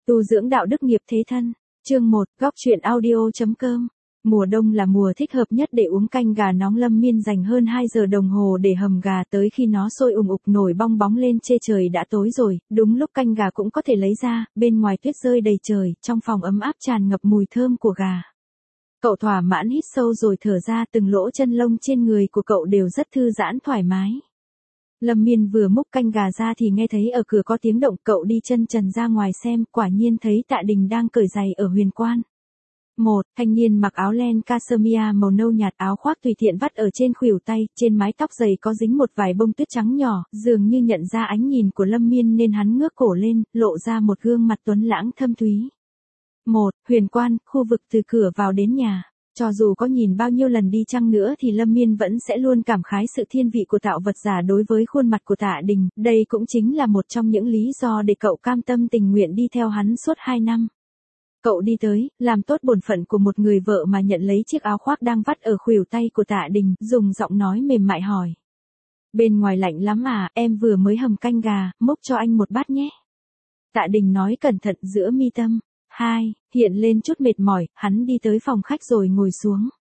Tu dưỡng đạo đức nghiệp thế thân. Chương 1, góc truyện audio.com. Mùa đông là mùa thích hợp nhất để uống canh gà nóng. Lâm Miên dành hơn 2 giờ đồng hồ để hầm gà, tới khi nó sôi ùng ục nổi bong bóng lên chê trời đã tối rồi, đúng lúc canh gà cũng có thể lấy ra, bên ngoài tuyết rơi đầy trời, trong phòng ấm áp tràn ngập mùi thơm của gà. Cậu thỏa mãn hít sâu rồi thở ra, từng lỗ chân lông trên người của cậu đều rất thư giãn thoải mái. Lâm Miên vừa múc canh gà ra thì nghe thấy ở cửa có tiếng động, cậu đi chân trần ra ngoài xem, quả nhiên thấy Tạ Đình đang cởi giày ở huyền quan. Một thanh niên mặc áo len cashmere màu nâu nhạt, áo khoác tùy tiện vắt ở trên khuỷu tay, trên mái tóc dày có dính một vài bông tuyết trắng nhỏ, dường như nhận ra ánh nhìn của Lâm Miên nên hắn ngước cổ lên, lộ ra một gương mặt tuấn lãng thâm thúy. Huyền quan, khu vực từ cửa vào đến nhà. Cho dù có nhìn bao nhiêu lần đi chăng nữa thì Lâm Miên vẫn sẽ luôn cảm khái sự thiên vị của tạo vật giả đối với khuôn mặt của Tạ Đình, đây cũng chính là một trong những lý do để cậu cam tâm tình nguyện đi theo hắn suốt 2 năm. Cậu đi tới, làm tốt bổn phận của một người vợ mà nhận lấy chiếc áo khoác đang vắt ở khuỷu tay của Tạ Đình, dùng giọng nói mềm mại hỏi. Bên ngoài lạnh lắm à, em vừa mới hầm canh gà, múc cho anh một bát nhé. Tạ Đình nói cẩn thận giữa mi tâm. Hiện lên chút mệt mỏi, hắn đi tới phòng khách rồi ngồi xuống.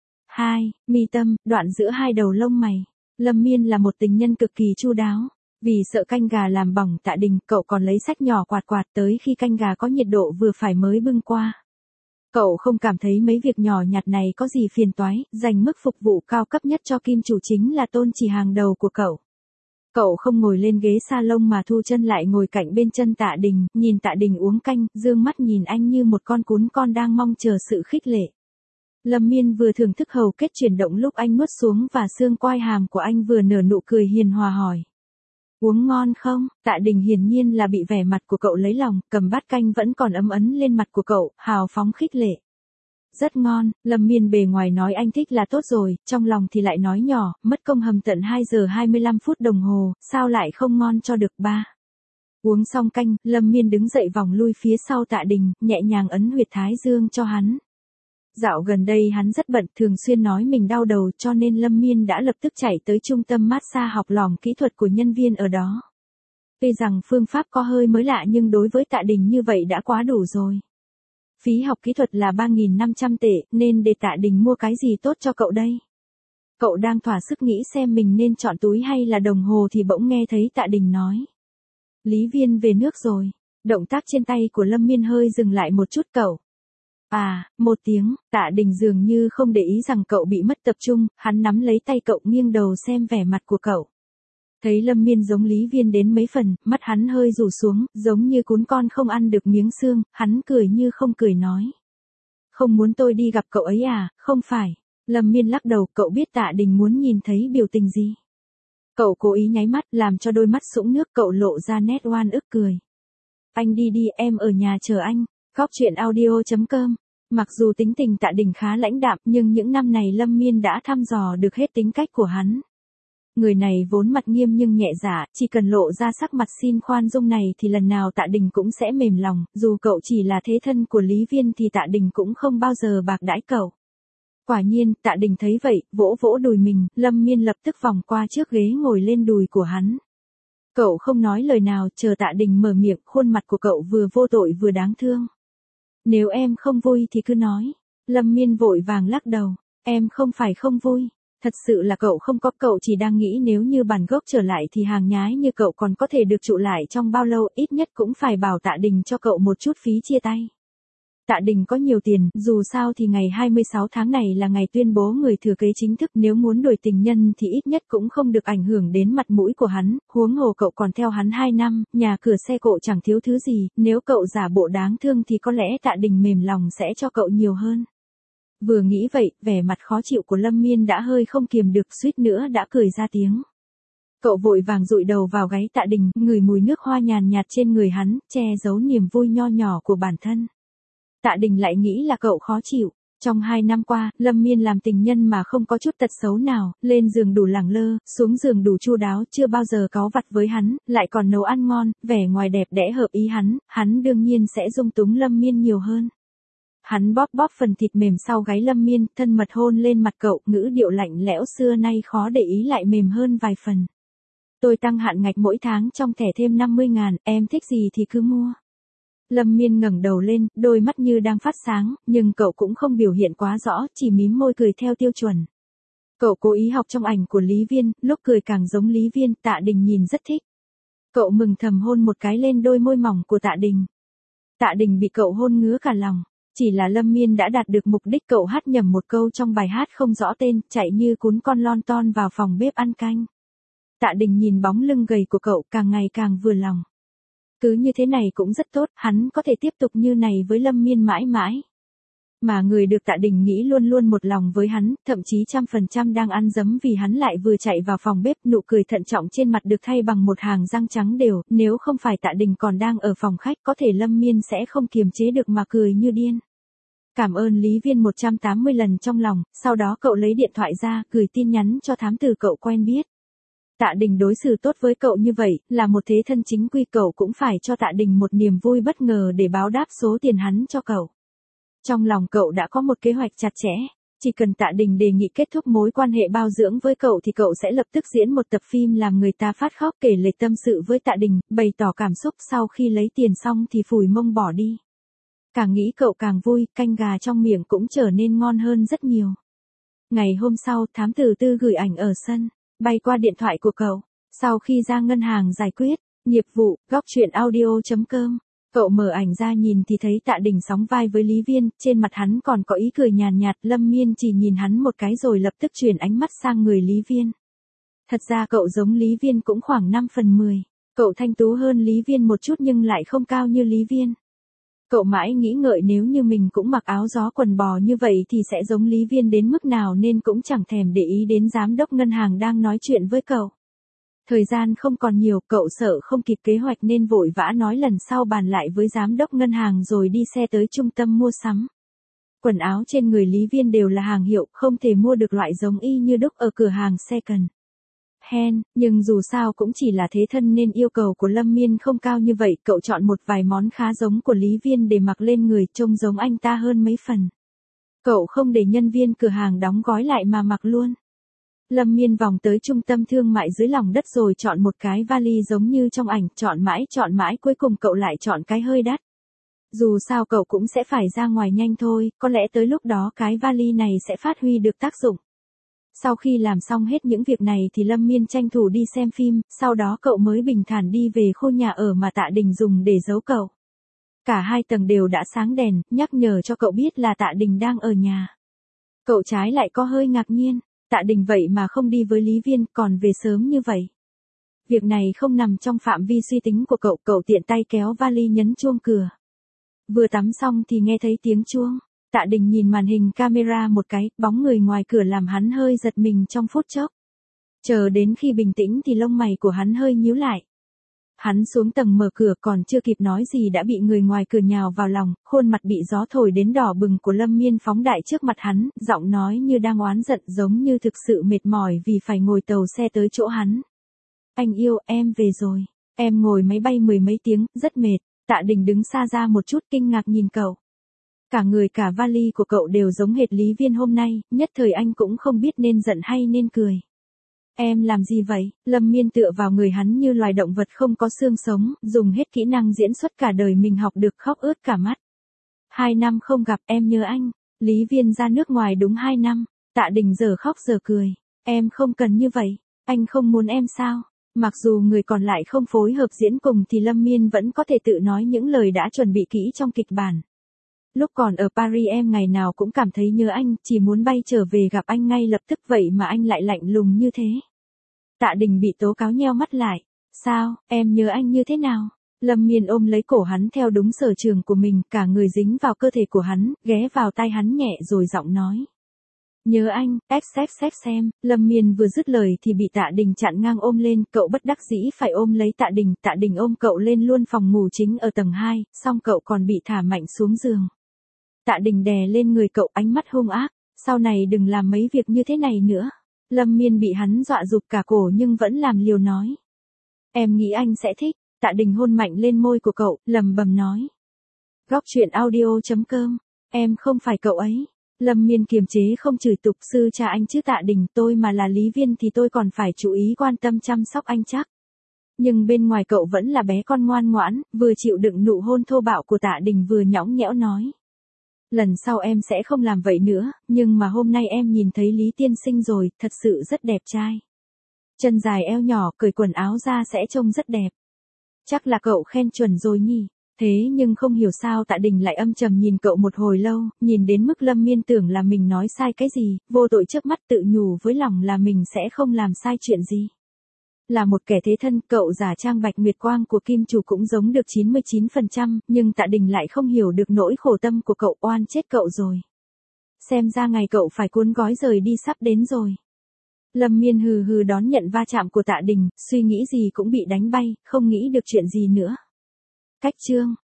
Mi tâm, đoạn giữa hai đầu lông mày. Lâm Miên là một tình nhân cực kỳ chu đáo. Vì sợ canh gà làm bỏng Tạ Đình, cậu còn lấy xách nhỏ quạt quạt tới khi canh gà có nhiệt độ vừa phải mới bưng qua. Cậu không cảm thấy mấy việc nhỏ nhặt này có gì phiền toái, dành mức phục vụ cao cấp nhất cho kim chủ chính là tôn chỉ hàng đầu của cậu. Cậu không ngồi lên ghế salon mà thu chân lại ngồi cạnh bên chân Tạ Đình, nhìn Tạ Đình uống canh, dương mắt nhìn anh như một con cún con đang mong chờ sự khích lệ. Lâm Miên vừa thưởng thức hầu kết chuyển động lúc anh nuốt xuống và xương quai hàm của anh vừa nở nụ cười hiền hòa hỏi. Uống ngon không? Tạ Đình hiển nhiên là bị vẻ mặt của cậu lấy lòng, cầm bát canh vẫn còn ấm ấn lên mặt của cậu, hào phóng khích lệ. Rất ngon, Lâm Miên bề ngoài nói anh thích là tốt rồi, trong lòng thì lại nói nhỏ, mất công hầm tận 2 giờ 25 phút đồng hồ, sao lại không ngon cho được ba. Uống xong canh, Lâm Miên đứng dậy vòng lui phía sau Tạ Đình, nhẹ nhàng ấn huyệt thái dương cho hắn. Dạo gần đây hắn rất bận, thường xuyên nói mình đau đầu cho nên Lâm Miên đã lập tức chạy tới trung tâm massage học lỏm kỹ thuật của nhân viên ở đó. Tuy rằng phương pháp có hơi mới lạ nhưng đối với Tạ Đình như vậy đã quá đủ rồi. Phí học kỹ thuật là 3.500 tệ, nên để Tạ Đình mua cái gì tốt cho cậu đây? Cậu đang thỏa sức nghĩ xem mình nên chọn túi hay là đồng hồ thì bỗng nghe thấy Tạ Đình nói. Lý Viên về nước rồi. Động tác trên tay của Lâm Miên hơi dừng lại một chút cậu. Một tiếng, Tạ Đình dường như không để ý rằng cậu bị mất tập trung, hắn nắm lấy tay cậu nghiêng đầu xem vẻ mặt của cậu. Thấy Lâm Miên giống Lý Viên đến mấy phần, mắt hắn hơi rủ xuống, giống như cún con không ăn được miếng xương, hắn cười như không cười nói. Không muốn tôi đi gặp cậu ấy à, không phải. Lâm Miên lắc đầu, cậu biết Tạ Đình muốn nhìn thấy biểu tình gì. Cậu cố ý nháy mắt, làm cho đôi mắt sũng nước cậu lộ ra nét oan ức cười. Anh đi đi, em ở nhà chờ anh. Góc truyện audio.com. Mặc dù tính tình Tạ Đình khá lãnh đạm nhưng những năm này Lâm Miên đã thăm dò được hết tính cách của hắn. Người này vốn mặt nghiêm nhưng nhẹ dạ, chỉ cần lộ ra sắc mặt xin khoan dung này thì lần nào Tạ Đình cũng sẽ mềm lòng, dù cậu chỉ là thế thân của Lý Viên thì Tạ Đình cũng không bao giờ bạc đãi cậu. Quả nhiên, Tạ Đình thấy vậy, vỗ vỗ đùi mình, Lâm Miên lập tức vòng qua trước ghế ngồi lên đùi của hắn. Cậu không nói lời nào, chờ Tạ Đình mở miệng, khuôn mặt của cậu vừa vô tội vừa đáng thương. Nếu em không vui thì cứ nói. Lâm Miên vội vàng lắc đầu, em không phải không vui. Thật sự là cậu không có, cậu chỉ đang nghĩ nếu như bản gốc trở lại thì hàng nhái như cậu còn có thể được trụ lại trong bao lâu, ít nhất cũng phải bảo Tạ Đình cho cậu một chút phí chia tay. Tạ Đình có nhiều tiền, dù sao thì ngày 26 tháng này là ngày tuyên bố người thừa kế chính thức, nếu muốn đổi tình nhân thì ít nhất cũng không được ảnh hưởng đến mặt mũi của hắn, huống hồ cậu còn theo hắn 2 năm, nhà cửa xe cộ chẳng thiếu thứ gì, nếu cậu giả bộ đáng thương thì có lẽ Tạ Đình mềm lòng sẽ cho cậu nhiều hơn. Vừa nghĩ vậy, vẻ mặt khó chịu của Lâm Miên đã hơi không kiềm được, suýt nữa đã cười ra tiếng. Cậu vội vàng dụi đầu vào gáy Tạ Đình, ngửi mùi nước hoa nhàn nhạt trên người hắn, che giấu niềm vui nho nhỏ của bản thân. Tạ Đình lại nghĩ là cậu khó chịu. Trong 2 năm qua, Lâm Miên làm tình nhân mà không có chút tật xấu nào, lên giường đủ lẳng lơ, xuống giường đủ chu đáo, chưa bao giờ cáu vặt với hắn, lại còn nấu ăn ngon, vẻ ngoài đẹp đẽ hợp ý hắn đương nhiên sẽ dung túng Lâm Miên nhiều hơn. Hắn bóp bóp phần thịt mềm sau gáy Lâm Miên, thân mật hôn lên mặt cậu, ngữ điệu lạnh lẽo xưa nay khó để ý lại mềm hơn vài phần. Tôi tăng hạn ngạch mỗi tháng trong thẻ thêm 50.000, em thích gì thì cứ mua. Lâm Miên ngẩng đầu lên, đôi mắt như đang phát sáng, nhưng cậu cũng không biểu hiện quá rõ, chỉ mím môi cười theo tiêu chuẩn. Cậu cố ý học trong ảnh của Lý Viên, lúc cười càng giống Lý Viên, Tạ Đình nhìn rất thích. Cậu mừng thầm hôn một cái lên đôi môi mỏng của Tạ Đình. Tạ Đình bị cậu hôn ngứa cả lòng. Chỉ là Lâm Miên đã đạt được mục đích, cậu hát nhầm một câu trong bài hát không rõ tên, chạy như cún con lon ton vào phòng bếp ăn canh. Tạ Đình nhìn bóng lưng gầy của cậu càng ngày càng vừa lòng. Cứ như thế này cũng rất tốt, hắn có thể tiếp tục như này với Lâm Miên mãi mãi. Mà người được Tạ Đình nghĩ luôn luôn một lòng với hắn, thậm chí 100% đang ăn dấm vì hắn lại vừa chạy vào phòng bếp, nụ cười thận trọng trên mặt được thay bằng một hàng răng trắng đều, nếu không phải Tạ Đình còn đang ở phòng khách có thể Lâm Miên sẽ không kiềm chế được mà cười như điên. Cảm ơn Lý Viên 180 lần trong lòng, sau đó cậu lấy điện thoại ra, gửi tin nhắn cho thám tử cậu quen biết. Tạ Đình đối xử tốt với cậu như vậy, là một thế thân chính quy, cậu cũng phải cho Tạ Đình một niềm vui bất ngờ để báo đáp số tiền hắn cho cậu. Trong lòng cậu đã có một kế hoạch chặt chẽ, chỉ cần Tạ Đình đề nghị kết thúc mối quan hệ bao dưỡng với cậu thì cậu sẽ lập tức diễn một tập phim làm người ta phát khóc, kể lể tâm sự với Tạ Đình, bày tỏ cảm xúc, sau khi lấy tiền xong thì phủi mông bỏ đi. Càng nghĩ cậu càng vui, canh gà trong miệng cũng trở nên ngon hơn rất nhiều. Ngày hôm sau, thám tử Tư gửi ảnh ở sân, bay qua điện thoại của cậu. Sau khi ra ngân hàng giải quyết, nghiệp vụ, góc chuyện audio.com. Cậu mở ảnh ra nhìn thì thấy Tạ Đình sóng vai với Lý Viên, trên mặt hắn còn có ý cười nhàn nhạt, Lâm Miên chỉ nhìn hắn một cái rồi lập tức chuyển ánh mắt sang người Lý Viên. Thật ra cậu giống Lý Viên cũng khoảng 5/10. Cậu thanh tú hơn Lý Viên một chút nhưng lại không cao như Lý Viên. Cậu mãi nghĩ ngợi nếu như mình cũng mặc áo gió quần bò như vậy thì sẽ giống Lý Viên đến mức nào nên cũng chẳng thèm để ý đến giám đốc ngân hàng đang nói chuyện với cậu. Thời gian không còn nhiều, cậu sợ không kịp kế hoạch nên vội vã nói lần sau bàn lại với giám đốc ngân hàng rồi đi xe tới trung tâm mua sắm. Quần áo trên người Lý Viên đều là hàng hiệu, không thể mua được loại giống y như đúc ở cửa hàng second hand, nhưng dù sao cũng chỉ là thế thân nên yêu cầu của Lâm Miên không cao như vậy, cậu chọn một vài món khá giống của Lý Viên để mặc lên người, trông giống anh ta hơn mấy phần. Cậu không để nhân viên cửa hàng đóng gói lại mà mặc luôn. Lâm Miên vòng tới trung tâm thương mại dưới lòng đất rồi chọn một cái vali giống như trong ảnh, chọn mãi cuối cùng cậu lại chọn cái hơi đắt. Dù sao cậu cũng sẽ phải ra ngoài nhanh thôi, có lẽ tới lúc đó cái vali này sẽ phát huy được tác dụng. Sau khi làm xong hết những việc này thì Lâm Miên tranh thủ đi xem phim, sau đó cậu mới bình thản đi về khu nhà ở mà Tạ Đình dùng để giấu cậu. Cả hai tầng đều đã sáng đèn, nhắc nhở cho cậu biết là Tạ Đình đang ở nhà. Cậu trái lại có hơi ngạc nhiên, Tạ Đình vậy mà không đi với Lý Viên, còn về sớm như vậy. Việc này không nằm trong phạm vi suy tính của cậu, cậu tiện tay kéo vali nhấn chuông cửa. Vừa tắm xong thì nghe thấy tiếng chuông. Tạ Đình nhìn màn hình camera một cái, bóng người ngoài cửa làm hắn hơi giật mình trong phút chốc. Chờ đến khi bình tĩnh thì lông mày của hắn hơi nhíu lại. Hắn xuống tầng mở cửa còn chưa kịp nói gì đã bị người ngoài cửa nhào vào lòng, khuôn mặt bị gió thổi đến đỏ bừng của Lâm Miên phóng đại trước mặt hắn, giọng nói như đang oán giận giống như thực sự mệt mỏi vì phải ngồi tàu xe tới chỗ hắn. Anh yêu, em về rồi. Em ngồi máy bay 10 mấy tiếng, rất mệt. Tạ Đình đứng xa ra một chút kinh ngạc nhìn cậu. Cả người cả vali của cậu đều giống hệt Lý Viên hôm nay, nhất thời anh cũng không biết nên giận hay nên cười. Em làm gì vậy? Lâm Miên tựa vào người hắn như loài động vật không có xương sống, dùng hết kỹ năng diễn xuất cả đời mình học được, khóc ướt cả mắt. 2 năm không gặp, em nhớ anh. Lý Viên ra nước ngoài đúng 2 năm. Tạ Đình giờ khóc giờ cười. Em không cần như vậy. Anh không muốn em sao? Mặc dù người còn lại không phối hợp diễn cùng thì Lâm Miên vẫn có thể tự nói những lời đã chuẩn bị kỹ trong kịch bản. Lúc còn ở Paris em ngày nào cũng cảm thấy nhớ anh, chỉ muốn bay trở về gặp anh ngay lập tức, vậy mà anh lại lạnh lùng như thế. Tạ Đình bị tố cáo nheo mắt lại. Sao, em nhớ anh như thế nào? Lâm Miên ôm lấy cổ hắn theo đúng sở trường của mình, cả người dính vào cơ thể của hắn, ghé vào tai hắn nhẹ rồi giọng nói. Nhớ anh, xem. Lâm Miên vừa dứt lời thì bị Tạ Đình chặn ngang ôm lên, cậu bất đắc dĩ phải ôm lấy Tạ Đình ôm cậu lên luôn phòng ngủ chính ở tầng 2, xong cậu còn bị thả mạnh xuống giường. Tạ Đình đè lên người cậu, ánh mắt hung ác, sau này đừng làm mấy việc như thế này nữa. Lâm Miên bị hắn dọa rụt cả cổ nhưng vẫn làm liều nói. Em nghĩ anh sẽ thích. Tạ Đình hôn mạnh lên môi của cậu, lầm bầm nói. Góc chuyện audio.com, em không phải cậu ấy. Lâm Miên kiềm chế không chửi tục, sư cha anh chứ Tạ Đình, tôi mà là Lý Viên thì tôi còn phải chú ý quan tâm chăm sóc anh chắc. Nhưng bên ngoài cậu vẫn là bé con ngoan ngoãn, vừa chịu đựng nụ hôn thô bạo của Tạ Đình vừa nhõng nhẽo nói. Lần sau em sẽ không làm vậy nữa, nhưng mà hôm nay em nhìn thấy Lý tiên sinh rồi, thật sự rất đẹp trai. Chân dài eo nhỏ, cởi quần áo ra sẽ trông rất đẹp. Chắc là cậu khen chuẩn rồi nhỉ. Thế nhưng không hiểu sao Tạ Đình lại âm trầm nhìn cậu một hồi lâu, nhìn đến mức Lâm Miên tưởng là mình nói sai cái gì, vô tội trước mắt tự nhủ với lòng là mình sẽ không làm sai chuyện gì. Là một kẻ thế thân, cậu giả trang Bạch Nguyệt Quang của Kim Chủ cũng giống được 99%, nhưng Tạ Đình lại không hiểu được nỗi khổ tâm của cậu, oan chết cậu rồi. Xem ra ngày cậu phải cuốn gói rời đi sắp đến rồi. Lâm Miên hừ hừ đón nhận va chạm của Tạ Đình, suy nghĩ gì cũng bị đánh bay, không nghĩ được chuyện gì nữa. Cách chương